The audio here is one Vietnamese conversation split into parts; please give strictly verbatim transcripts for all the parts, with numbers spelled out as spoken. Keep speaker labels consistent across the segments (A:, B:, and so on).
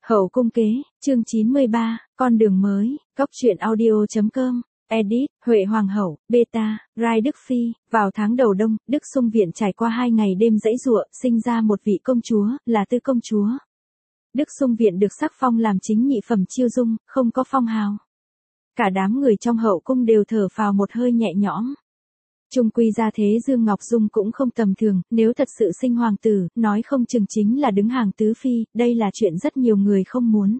A: Hậu cung kế, chương chín mươi ba, con đường mới, Cóc truyện audio.com, edit, Huệ Hoàng hậu, beta, Rai Đức Phi, vào tháng đầu đông, Đức Xung Viện trải qua hai ngày đêm dãy giụa, sinh ra một vị công chúa, là Tư công chúa. Đức Xung Viện được sắc phong làm chính nhị phẩm chiêu dung, không có phong hào. Cả đám người trong hậu cung đều thở phào một hơi nhẹ nhõm. Trung quy ra thế Dương Ngọc Dung cũng không tầm thường, nếu thật sự sinh hoàng tử, nói không chừng chính là đứng hàng tứ phi, đây là chuyện rất nhiều người không muốn.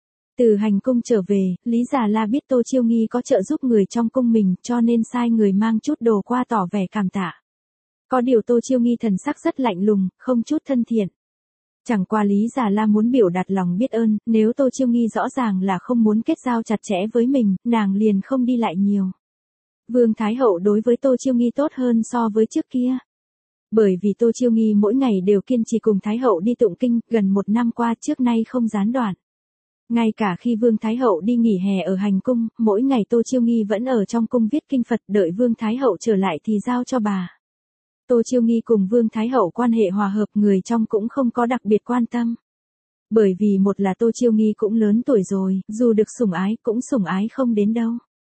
A: Từ hành cung trở về, Lý Già La biết Tô Chiêu Nghi có trợ giúp người trong cung mình, cho nên sai người mang chút đồ qua tỏ vẻ cảm tạ. Có điều Tô Chiêu Nghi thần sắc rất lạnh lùng, không chút thân thiện. Chẳng qua Lý Già La muốn biểu đạt lòng biết ơn, nếu Tô Chiêu Nghi rõ ràng là không muốn kết giao chặt chẽ với mình, nàng liền không đi lại nhiều. Vương Thái Hậu đối với Tô Chiêu Nghi tốt hơn so với trước kia. Bởi vì Tô Chiêu Nghi mỗi ngày đều kiên trì cùng Thái Hậu đi tụng kinh, gần một năm qua trước nay không gián đoạn. Ngay cả khi Vương Thái Hậu đi nghỉ hè ở hành cung, mỗi ngày Tô Chiêu Nghi vẫn ở trong cung viết kinh Phật, đợi Vương Thái Hậu trở lại thì giao cho bà. Tô Chiêu Nghi cùng Vương Thái Hậu quan hệ hòa hợp, người trong cũng không có đặc biệt quan tâm. Bởi vì một là Tô Chiêu Nghi cũng lớn tuổi rồi, dù được sủng ái cũng sủng ái không đến đâu.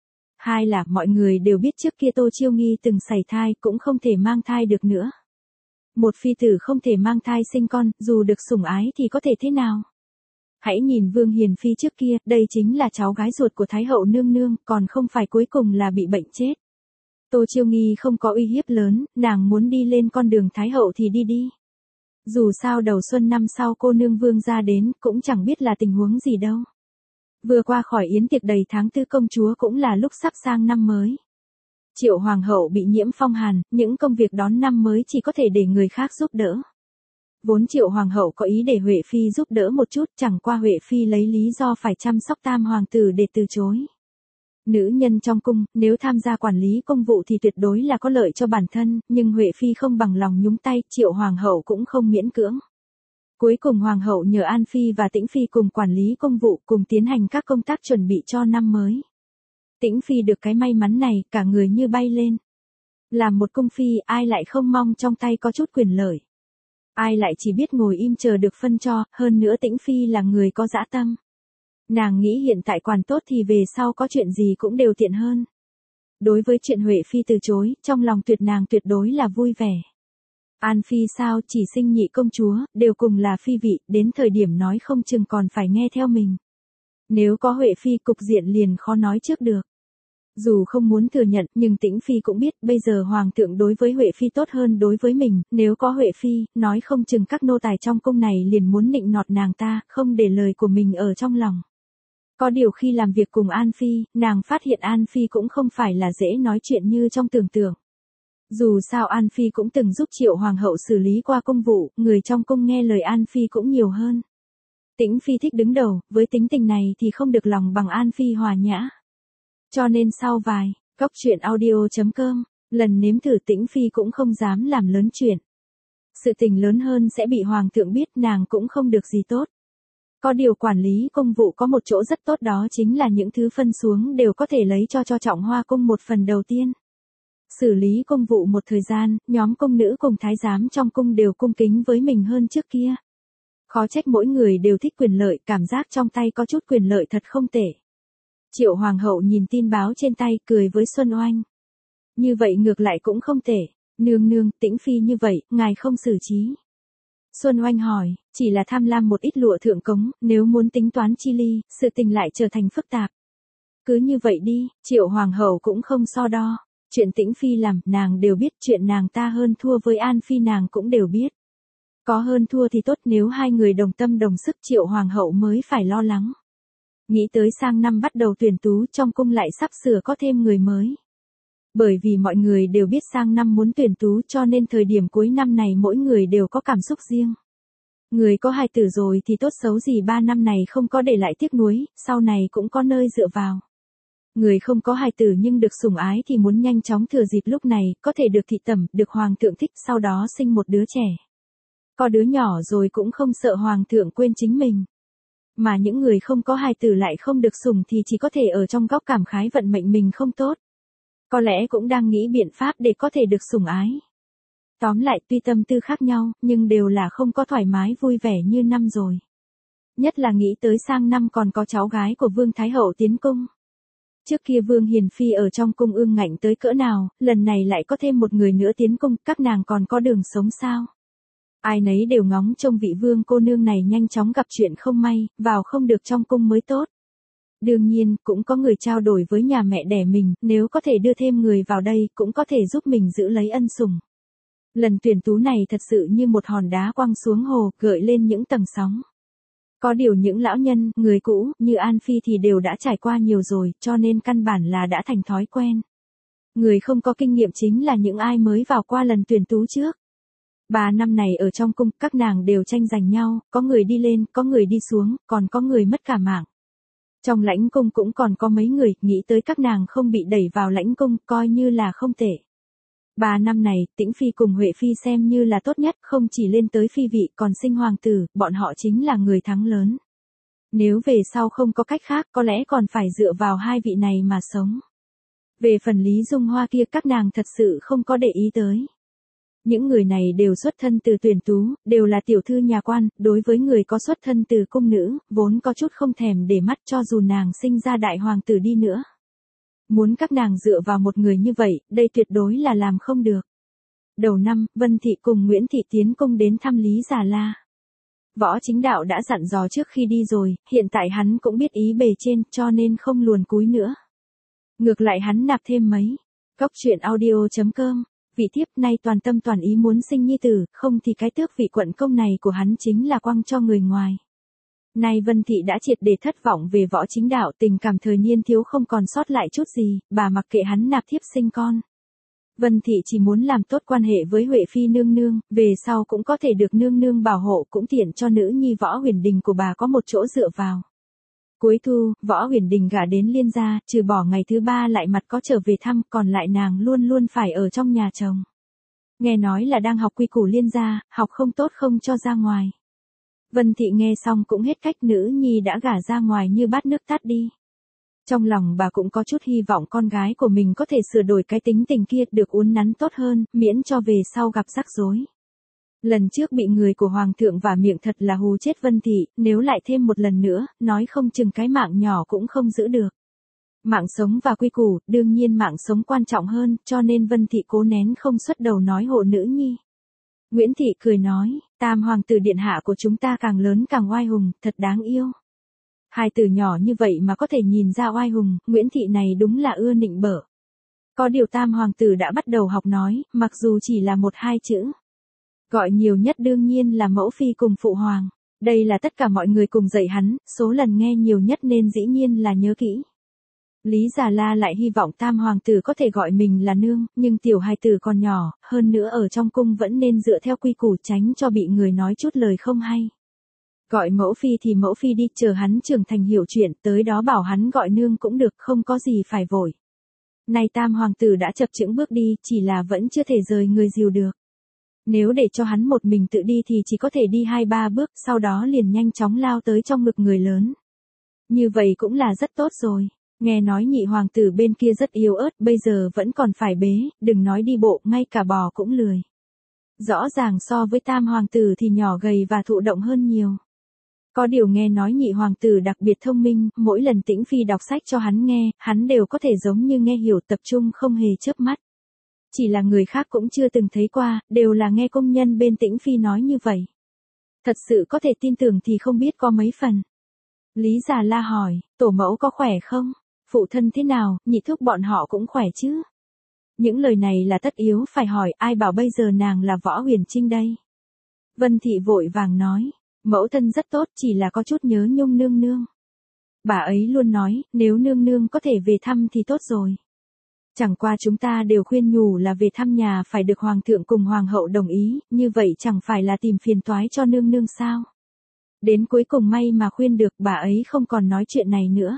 A: Hai là mọi người đều biết trước kia Tô Chiêu Nghi từng sảy thai cũng không thể mang thai được nữa. Một phi tử không thể mang thai sinh con, dù được sủng ái thì có thể thế nào? Hãy nhìn Vương Hiền Phi trước kia, đây chính là cháu gái ruột của Thái Hậu nương nương, còn không phải cuối cùng là bị bệnh chết. Tô Chiêu Nghi không có uy hiếp lớn, nàng muốn đi lên con đường Thái Hậu thì đi đi. Dù sao đầu xuân năm sau cô nương Vương ra đến, cũng chẳng biết là tình huống gì đâu. Vừa qua khỏi yến tiệc đầy tháng tư công chúa cũng là lúc sắp sang năm mới. Triệu Hoàng hậu bị nhiễm phong hàn, những công việc đón năm mới chỉ có thể để người khác giúp đỡ. Vốn Triệu Hoàng hậu có ý để Huệ Phi giúp đỡ một chút, chẳng qua Huệ Phi lấy lý do phải chăm sóc tam hoàng tử để từ chối. Nữ nhân trong cung, nếu tham gia quản lý công vụ thì tuyệt đối là có lợi cho bản thân, nhưng Huệ Phi không bằng lòng nhúng tay, Triệu Hoàng hậu cũng không miễn cưỡng. Cuối cùng Hoàng hậu nhờ An Phi và Tĩnh Phi cùng quản lý công vụ, cùng tiến hành các công tác chuẩn bị cho năm mới. Tĩnh Phi được cái may mắn này, cả người như bay lên. Làm một cung phi, ai lại không mong trong tay có chút quyền lợi. Ai lại chỉ biết ngồi im chờ được phân cho, hơn nữa Tĩnh Phi là người có dã tâm. Nàng nghĩ hiện tại quản tốt thì về sau có chuyện gì cũng đều tiện hơn. Đối với chuyện Huệ Phi từ chối, trong lòng tuyệt nàng tuyệt đối là vui vẻ. An Phi sao chỉ sinh nhị công chúa, đều cùng là phi vị, đến thời điểm nói không chừng còn phải nghe theo mình. Nếu có Huệ Phi cục diện liền khó nói trước được. Dù không muốn thừa nhận, nhưng Tĩnh Phi cũng biết bây giờ Hoàng thượng đối với Huệ Phi tốt hơn đối với mình, nếu có Huệ Phi, nói không chừng các nô tài trong cung này liền muốn nịnh nọt nàng ta, không để lời của mình ở trong lòng. Có điều khi làm việc cùng An Phi, nàng phát hiện An Phi cũng không phải là dễ nói chuyện như trong tưởng tượng. Dù sao An Phi cũng từng giúp Triệu Hoàng hậu xử lý qua công vụ, người trong cung nghe lời An Phi cũng nhiều hơn. Tĩnh Phi thích đứng đầu, với tính tình này thì không được lòng bằng An Phi hòa nhã. Cho nên sau vài, Cóc truyện audio.com, lần nếm thử Tĩnh Phi cũng không dám làm lớn chuyện. Sự tình lớn hơn sẽ bị Hoàng thượng biết, nàng cũng không được gì tốt. Có điều quản lý công vụ có một chỗ rất tốt, đó chính là những thứ phân xuống đều có thể lấy cho cho Trọng Hoa cung một phần đầu tiên. Xử lý công vụ một thời gian, nhóm công nữ cùng thái giám trong cung đều cung kính với mình hơn trước kia. Khó trách mỗi người đều thích quyền lợi, cảm giác trong tay có chút quyền lợi thật không tệ. Triệu Hoàng hậu nhìn tin báo trên tay, cười với Xuân Oanh. Như vậy ngược lại cũng không tệ, nương nương, Tĩnh Phi như vậy, ngài không xử trí. Xuân Oanh hỏi, chỉ là tham lam một ít lụa thượng cống, nếu muốn tính toán chi ly, sự tình lại trở thành phức tạp. Cứ như vậy đi, Triệu Hoàng hậu cũng không so đo. Chuyện Tĩnh Phi làm, nàng đều biết, chuyện nàng ta hơn thua với An Phi nàng cũng đều biết. Có hơn thua thì tốt, nếu hai người đồng tâm đồng sức Triệu Hoàng hậu mới phải lo lắng. Nghĩ tới sang năm bắt đầu tuyển tú, trong cung lại sắp sửa có thêm người mới. Bởi vì mọi người đều biết sang năm muốn tuyển tú, cho nên thời điểm cuối năm này mỗi người đều có cảm xúc riêng. Người có hài tử rồi thì tốt xấu gì ba năm này không có để lại tiếc nuối, sau này cũng có nơi dựa vào. Người không có hài tử nhưng được sủng ái thì muốn nhanh chóng thừa dịp lúc này, có thể được thị tẩm, được Hoàng thượng thích, sau đó sinh một đứa trẻ. Có đứa nhỏ rồi cũng không sợ Hoàng thượng quên chính mình. Mà những người không có hài tử lại không được sủng thì chỉ có thể ở trong góc cảm khái vận mệnh mình không tốt. Có lẽ cũng đang nghĩ biện pháp để có thể được sủng ái. Tóm lại tuy tâm tư khác nhau, nhưng đều là không có thoải mái vui vẻ như năm rồi. Nhất là nghĩ tới sang năm còn có cháu gái của Vương Thái Hậu tiến cung. Trước kia Vương Hiền Phi ở trong cung ương ngạnh tới cỡ nào, lần này lại có thêm một người nữa tiến cung, các nàng còn có đường sống sao? Ai nấy đều ngóng trông vị vương cô nương này nhanh chóng gặp chuyện không may, vào không được trong cung mới tốt. Đương nhiên, cũng có người trao đổi với nhà mẹ đẻ mình, nếu có thể đưa thêm người vào đây, cũng có thể giúp mình giữ lấy ân sủng. Lần tuyển tú này thật sự như một hòn đá quăng xuống hồ, gợi lên những tầng sóng. Có điều những lão nhân, người cũ, như An Phi thì đều đã trải qua nhiều rồi, cho nên căn bản là đã thành thói quen. Người không có kinh nghiệm chính là những ai mới vào qua lần tuyển tú trước. Ba năm này ở trong cung, các nàng đều tranh giành nhau, có người đi lên, có người đi xuống, còn có người mất cả mạng. Trong lãnh cung cũng còn có mấy người, nghĩ tới các nàng không bị đẩy vào lãnh cung, coi như là không tệ. Ba năm này, Tĩnh Phi cùng Huệ Phi xem như là tốt nhất, không chỉ lên tới phi vị, còn sinh hoàng tử, bọn họ chính là người thắng lớn. Nếu về sau không có cách khác, có lẽ còn phải dựa vào hai vị này mà sống. Về phần Lý Dung Hoa kia, các nàng thật sự không có để ý tới. Những người này đều xuất thân từ tuyển tú, đều là tiểu thư nhà quan, đối với người có xuất thân từ cung nữ, vốn có chút không thèm để mắt cho dù nàng sinh ra đại hoàng tử đi nữa. Muốn các nàng dựa vào một người như vậy, đây tuyệt đối là làm không được. Đầu năm, Vân Thị cùng Nguyễn Thị tiến cung đến thăm Lý Già La. Võ Chính Đạo đã dặn dò trước khi đi rồi, hiện tại hắn cũng biết ý bề trên, cho nên không luồn cúi nữa. Ngược lại hắn nạp thêm mấy. Cóc truyện audio chấm com. Vị thiếp nay toàn tâm toàn ý muốn sinh nhi tử, không thì cái tước vị quận công này của hắn chính là quăng cho người ngoài. Nay Vân Thị đã triệt để thất vọng về Võ Chính Đạo, tình cảm thời niên thiếu không còn sót lại chút gì, bà mặc kệ hắn nạp thiếp sinh con. Vân Thị chỉ muốn làm tốt quan hệ với Huệ Phi nương nương, về sau cũng có thể được nương nương bảo hộ, cũng tiện cho nữ nhi Võ Huyền Đình của bà có một chỗ dựa vào. Cuối thu, Võ Huyền Đình gả đến Liên gia, trừ bỏ ngày thứ ba lại mặt có trở về thăm, còn lại nàng luôn luôn phải ở trong nhà chồng. Nghe nói là đang học quy củ Liên gia, học không tốt không cho ra ngoài. Vân Thị nghe xong cũng hết cách, nữ nhi đã gả ra ngoài như bát nước tát đi. Trong lòng bà cũng có chút hy vọng con gái của mình có thể sửa đổi cái tính tình kia, được uốn nắn tốt hơn, miễn cho về sau gặp rắc rối. Lần trước bị người của Hoàng thượng vả miệng thật là hù chết Vân Thị, nếu lại thêm một lần nữa, nói không chừng cái mạng nhỏ cũng không giữ được. Mạng sống và quy củ, đương nhiên mạng sống quan trọng hơn, cho nên Vân Thị cố nén không xuất đầu nói hộ nữ nhi. Nguyễn Thị cười nói, tam hoàng tử điện hạ của chúng ta càng lớn càng oai hùng, thật đáng yêu. Hai từ nhỏ như vậy mà có thể nhìn ra oai hùng, Nguyễn Thị này đúng là ưa nịnh bợ. Có điều tam hoàng tử đã bắt đầu học nói, mặc dù chỉ là một hai chữ. Gọi nhiều nhất đương nhiên là mẫu phi cùng phụ hoàng. Đây là tất cả mọi người cùng dạy hắn, số lần nghe nhiều nhất nên dĩ nhiên là nhớ kỹ. Lý Già La lại hy vọng tam hoàng tử có thể gọi mình là nương, nhưng tiểu hài tử còn nhỏ, hơn nữa ở trong cung vẫn nên dựa theo quy củ, tránh cho bị người nói chút lời không hay. Gọi mẫu phi thì mẫu phi đi, chờ hắn trưởng thành hiểu chuyện, tới đó bảo hắn gọi nương cũng được, không có gì phải vội. Nay tam hoàng tử đã chập chững bước đi, chỉ là vẫn chưa thể rời người dìu được. Nếu để cho hắn một mình tự đi thì chỉ có thể đi hai ba bước, sau đó liền nhanh chóng lao tới trong ngực người lớn. Như vậy cũng là rất tốt rồi. Nghe nói nhị hoàng tử bên kia rất yếu ớt, bây giờ vẫn còn phải bế, đừng nói đi bộ, ngay cả bò cũng lười. Rõ ràng so với tam hoàng tử thì nhỏ gầy và thụ động hơn nhiều. Có điều nghe nói nhị hoàng tử đặc biệt thông minh, mỗi lần Tĩnh Phi đọc sách cho hắn nghe, hắn đều có thể giống như nghe hiểu, tập trung không hề chớp mắt. Chỉ là người khác cũng chưa từng thấy qua, đều là nghe công nhân bên Tĩnh Phi nói như vậy. Thật sự có thể tin tưởng thì không biết có mấy phần. Lý Già La hỏi, tổ mẫu có khỏe không? Phụ thân thế nào, nhị thúc bọn họ cũng khỏe chứ? Những lời này là tất yếu phải hỏi, ai bảo bây giờ nàng là Võ Huyền Trinh đây? Vân Thị vội vàng nói, mẫu thân rất tốt, chỉ là có chút nhớ nhung nương nương. Bà ấy luôn nói, nếu nương nương có thể về thăm thì tốt rồi. Chẳng qua chúng ta đều khuyên nhủ là về thăm nhà phải được hoàng thượng cùng hoàng hậu đồng ý, như vậy chẳng phải là tìm phiền toái cho nương nương sao? Đến cuối cùng may mà khuyên được, bà ấy không còn nói chuyện này nữa.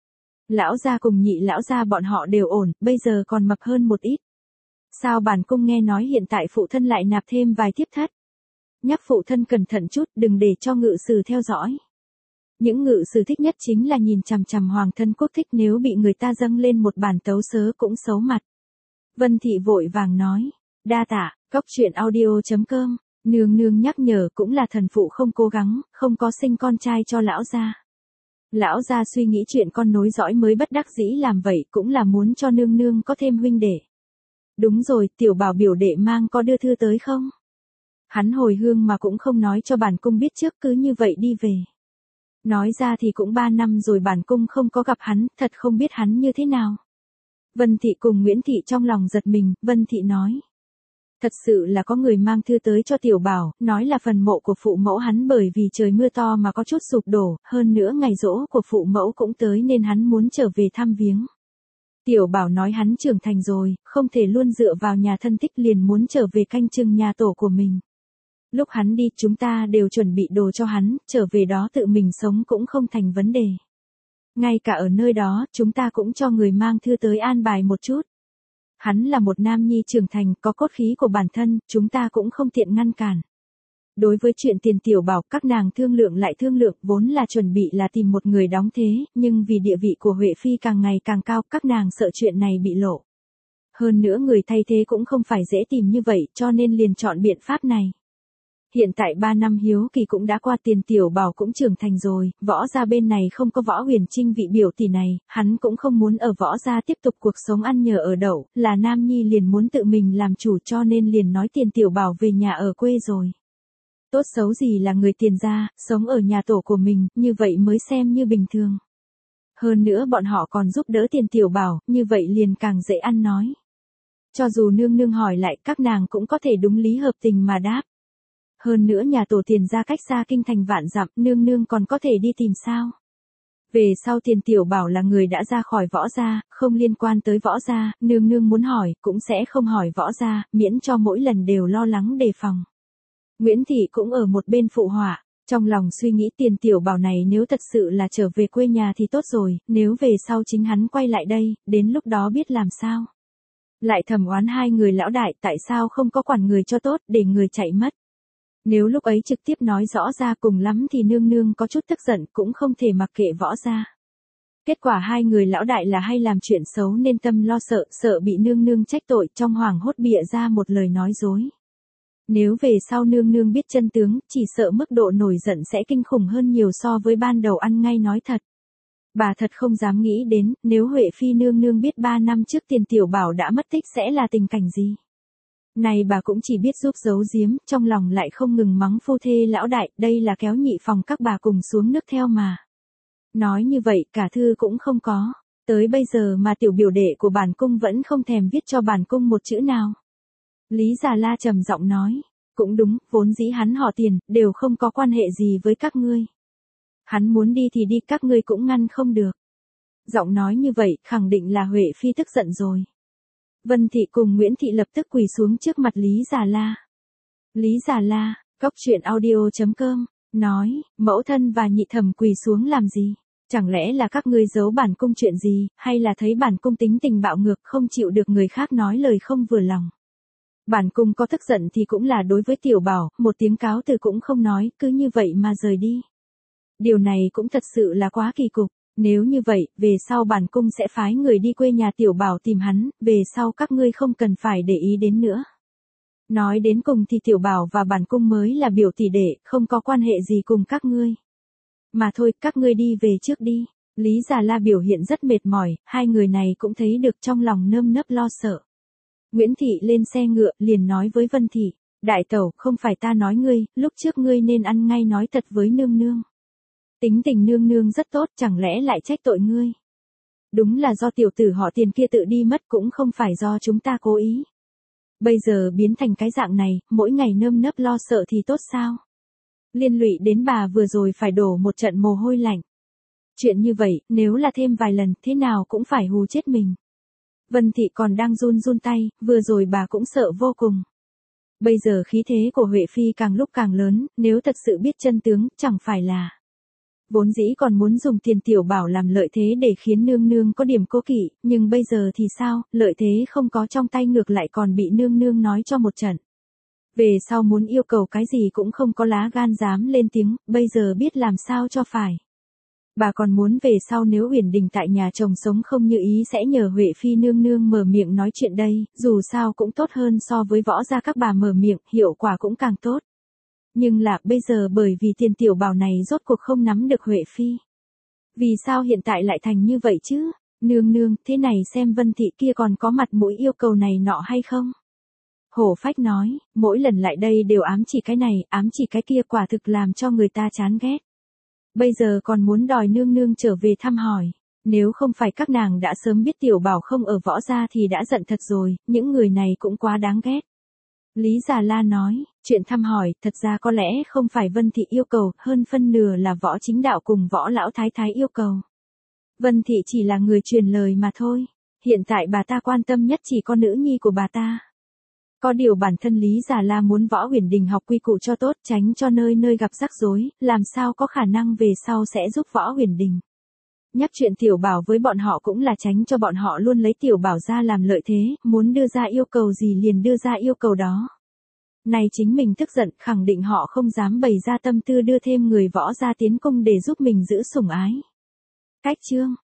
A: Lão gia cùng nhị lão gia bọn họ đều ổn, bây giờ còn mập hơn một ít. Sao bản cung nghe nói hiện tại phụ thân lại nạp thêm vài thiếp thất? Nhắc phụ thân cẩn thận chút, đừng để cho ngự sử theo dõi. Những ngự sử thích nhất chính là nhìn chằm chằm hoàng thân quốc thích, nếu bị người ta dâng lên một bản tấu sớ cũng xấu mặt. Vân Thị vội vàng nói, đa tạ, cóc truyện audio chấm com. Nương nương nhắc nhở cũng là thần phụ không cố gắng, không có sinh con trai cho lão gia. Lão gia suy nghĩ chuyện con nối dõi mới bất đắc dĩ làm vậy cũng là muốn cho nương nương có thêm huynh đệ. Đúng rồi, tiểu bảo biểu đệ mang có đưa thư tới không? Hắn hồi hương mà cũng không nói cho bản cung biết trước, cứ như vậy đi về. Nói ra thì cũng ba năm rồi bản cung không có gặp hắn, thật không biết hắn như thế nào. Vân Thị cùng Nguyễn Thị trong lòng giật mình, Vân Thị nói. Thật sự là có người mang thư tới cho tiểu bảo, nói là phần mộ của phụ mẫu hắn bởi vì trời mưa to mà có chút sụp đổ, hơn nữa ngày giỗ của phụ mẫu cũng tới nên hắn muốn trở về thăm viếng. Tiểu bảo nói hắn trưởng thành rồi, không thể luôn dựa vào nhà thân thích, liền muốn trở về canh chừng nhà tổ của mình. Lúc hắn đi chúng ta đều chuẩn bị đồ cho hắn, trở về đó tự mình sống cũng không thành vấn đề. Ngay cả ở nơi đó, chúng ta cũng cho người mang thư tới an bài một chút. Hắn là một nam nhi trưởng thành, có cốt khí của bản thân, chúng ta cũng không tiện ngăn cản. Đối với chuyện tiền tiểu bảo, các nàng thương lượng lại thương lượng, vốn là chuẩn bị là tìm một người đóng thế, nhưng vì địa vị của Huệ Phi càng ngày càng cao, các nàng sợ chuyện này bị lộ. Hơn nữa người thay thế cũng không phải dễ tìm như vậy, cho nên liền chọn biện pháp này. Hiện tại ba năm hiếu kỳ cũng đã qua, tiền tiểu bảo cũng trưởng thành rồi, võ gia bên này không có Võ Huyền Trinh vị biểu tỷ này, hắn cũng không muốn ở võ gia tiếp tục cuộc sống ăn nhờ ở đậu, là nam nhi liền muốn tự mình làm chủ, cho nên liền nói tiền tiểu bảo về nhà ở quê rồi. Tốt xấu gì là người tiền gia, sống ở nhà tổ của mình, như vậy mới xem như bình thường. Hơn nữa bọn họ còn giúp đỡ tiền tiểu bảo, như vậy liền càng dễ ăn nói. Cho dù nương nương hỏi lại, các nàng cũng có thể đúng lý hợp tình mà đáp. Hơn nữa nhà tổ tiền gia cách xa kinh thành vạn dặm, nương nương còn có thể đi tìm sao. Về sau tiền tiểu bảo là người đã ra khỏi võ gia, không liên quan tới võ gia, nương nương muốn hỏi, cũng sẽ không hỏi võ gia, miễn cho mỗi lần đều lo lắng đề phòng. Nguyễn Thị cũng ở một bên phụ họa, trong lòng suy nghĩ tiền tiểu bảo này nếu thật sự là trở về quê nhà thì tốt rồi, nếu về sau chính hắn quay lại đây, đến lúc đó biết làm sao. Lại thầm oán hai người lão đại tại sao không có quản người cho tốt, để người chạy mất. Nếu lúc ấy trực tiếp nói rõ ra cùng lắm thì nương nương có chút tức giận cũng không thể mặc kệ võ gia. Kết quả hai người lão đại là hay làm chuyện xấu nên tâm lo sợ, sợ bị nương nương trách tội, trong hoảng hốt bịa ra một lời nói dối. Nếu về sau nương nương biết chân tướng, chỉ sợ mức độ nổi giận sẽ kinh khủng hơn nhiều so với ban đầu ăn ngay nói thật. Bà thật không dám nghĩ đến, nếu Huệ Phi nương nương biết ba năm trước tiền tiểu bảo đã mất tích sẽ là tình cảnh gì. Này bà cũng chỉ biết giúp giấu giếm, trong lòng lại không ngừng mắng phu thê lão đại, đây là kéo nhị phòng các bà cùng xuống nước theo mà. Nói như vậy cả thư cũng không có, tới bây giờ mà tiểu biểu đệ của bản cung vẫn không thèm viết cho bản cung một chữ nào. Lý Già La trầm giọng nói, cũng đúng, vốn dĩ hắn họ tiền, đều không có quan hệ gì với các ngươi. Hắn muốn đi thì đi, các ngươi cũng ngăn không được. Giọng nói như vậy, khẳng định là Huệ Phi tức giận rồi. Vân Thị cùng Nguyễn Thị lập tức quỳ xuống trước mặt Lý Già La. Lý Già La, cốc truyện audio chấm com, nói, mẫu thân và nhị thẩm quỳ xuống làm gì? Chẳng lẽ là các ngươi giấu bản cung chuyện gì, hay là thấy bản cung tính tình bạo ngược không chịu được người khác nói lời không vừa lòng? Bản cung có tức giận thì cũng là đối với tiểu bảo, một tiếng cáo từ cũng không nói, cứ như vậy mà rời đi. Điều này cũng thật sự là quá kỳ cục. Nếu như vậy, về sau bản cung sẽ phái người đi quê nhà tiểu bảo tìm hắn, về sau các ngươi không cần phải để ý đến nữa. Nói đến cùng thì tiểu bảo và bản cung mới là biểu tỷ đệ, không có quan hệ gì cùng các ngươi. Mà thôi, các ngươi đi về trước đi. Lý Già La biểu hiện rất mệt mỏi, hai người này cũng thấy được trong lòng nơm nớp lo sợ. Nguyễn Thị lên xe ngựa, liền nói với Vân Thị, đại tẩu, không phải ta nói ngươi, lúc trước ngươi nên ăn ngay nói thật với nương nương. Tính tình nương nương rất tốt, chẳng lẽ lại trách tội ngươi? Đúng là do tiểu tử họ tiền kia tự đi mất, cũng không phải do chúng ta cố ý. Bây giờ biến thành cái dạng này, mỗi ngày nơm nớp lo sợ thì tốt sao? Liên lụy đến bà vừa rồi phải đổ một trận mồ hôi lạnh. Chuyện như vậy, nếu là thêm vài lần, thế nào cũng phải hù chết mình. Vân Thị còn đang run run tay, vừa rồi bà cũng sợ vô cùng. Bây giờ khí thế của Huệ Phi càng lúc càng lớn, nếu thật sự biết chân tướng, chẳng phải là... Vốn dĩ còn muốn dùng tiền tiểu bảo làm lợi thế để khiến nương nương có điểm cố kỵ, nhưng bây giờ thì sao, lợi thế không có trong tay ngược lại còn bị nương nương nói cho một trận. Về sau muốn yêu cầu cái gì cũng không có lá gan dám lên tiếng, bây giờ biết làm sao cho phải. Bà còn muốn về sau nếu Uyển Đình tại nhà chồng sống không như ý sẽ nhờ Huệ Phi nương nương mở miệng nói chuyện đây, dù sao cũng tốt hơn so với võ gia các bà mở miệng, hiệu quả cũng càng tốt. Nhưng là bây giờ bởi vì tiền tiểu bảo này rốt cuộc không nắm được Huệ Phi. Vì sao hiện tại lại thành như vậy chứ? Nương nương, thế này xem Vân Thị kia còn có mặt mũi yêu cầu này nọ hay không? Hổ Phách nói, mỗi lần lại đây đều ám chỉ cái này, ám chỉ cái kia quả thực làm cho người ta chán ghét. Bây giờ còn muốn đòi nương nương trở về thăm hỏi. Nếu không phải các nàng đã sớm biết tiểu bảo không ở Võ gia thì đã giận thật rồi, những người này cũng quá đáng ghét. Lý Già La nói, chuyện thăm hỏi, thật ra có lẽ không phải Vân Thị yêu cầu, hơn phân nửa là Võ Chính Đạo cùng Võ Lão Thái Thái yêu cầu. Vân Thị chỉ là người truyền lời mà thôi, hiện tại bà ta quan tâm nhất chỉ có nữ nhi của bà ta. Có điều bản thân Lý Già La muốn Võ Huyền Đình học quy củ cho tốt, tránh cho nơi nơi gặp rắc rối, làm sao có khả năng về sau sẽ giúp Võ Huyền Đình. Nhắc chuyện tiểu bảo với bọn họ cũng là tránh cho bọn họ luôn lấy tiểu bảo ra làm lợi thế, muốn đưa ra yêu cầu gì liền đưa ra yêu cầu đó. Này chính mình tức giận, khẳng định họ không dám bày ra tâm tư đưa thêm người Võ gia tiến cung để giúp mình giữ sủng ái. Cách chương